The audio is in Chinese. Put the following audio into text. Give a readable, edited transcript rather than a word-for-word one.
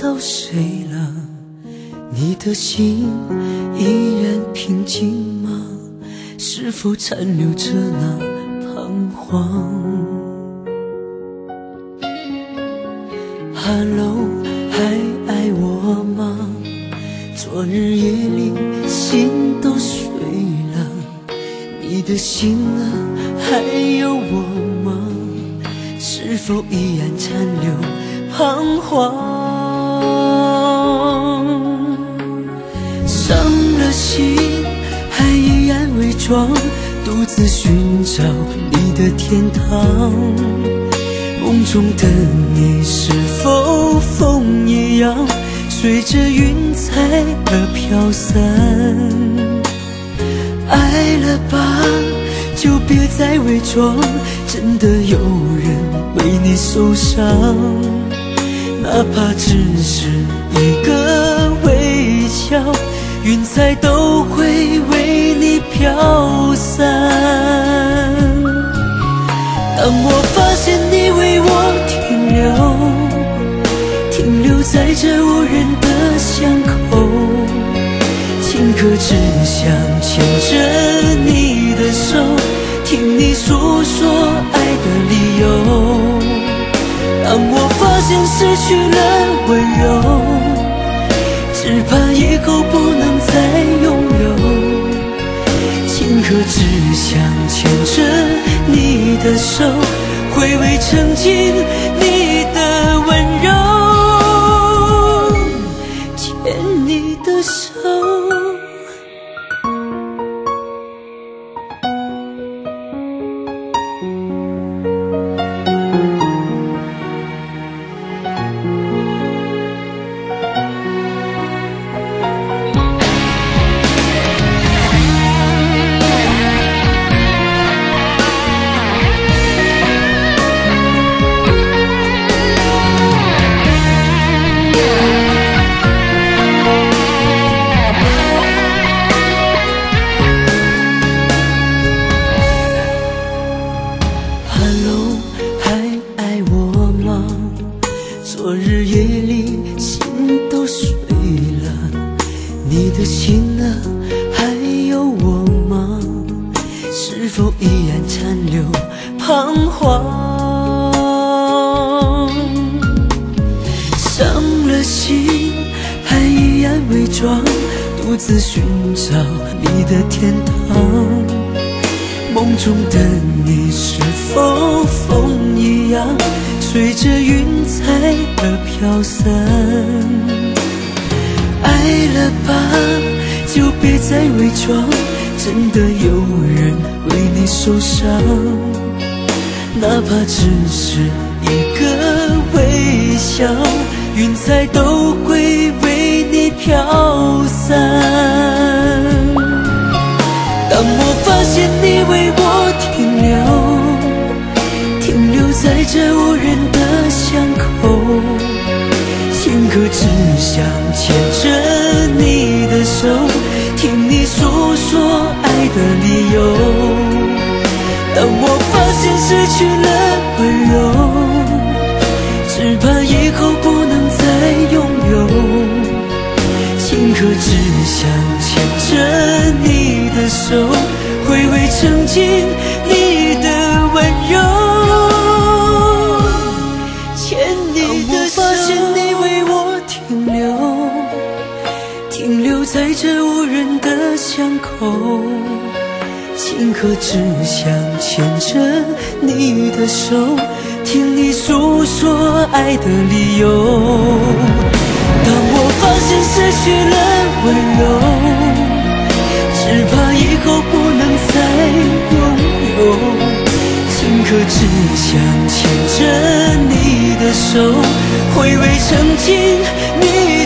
到谁了？你的心依然平静吗？是否残留着那彷徨？ Hello， 还爱我吗？昨日夜里心都碎了，你的心啊，还有我吗？是否依然残留彷徨？伤了心，还依然伪装，独自寻找你的天堂。梦中的你是否风一样，随着云彩而飘散？爱了吧，就别再伪装，真的有人为你受伤，哪怕只是一个微笑，云彩都会为你飘散。当我发现你为我停留在这无人的巷口，顷刻只想牵着你的手，听你诉说爱的理由。当我发现失去了温柔，只怕以后不能再拥有，顷刻只想牵着你的手，回味曾经你的温柔，牵你的手。昨日夜里心都碎了，你的心啊，还有我吗？是否依然残留彷徨？伤了心，还依然伪装，独自寻找你的天堂。梦中的你是否风一样，随着云彩而飘散？爱了吧，就别再伪装，真的有人为你受伤，哪怕只是一个微笑，云彩都会为你飘散。当我发现你为我停留在这无人的巷口，顷刻只想牵着你的手，听你诉说爱的理由。当我发现失去了温柔，只怕以后不能再拥有，顷刻只想牵着你的手，回味曾经你的温柔。发现你为我停留在这无人的巷口，顷刻只想牵着你的手，听你诉说爱的理由。当我发现失去了温柔，只怕以后不能再拥有，顷刻只想牵着你的手，回味曾经你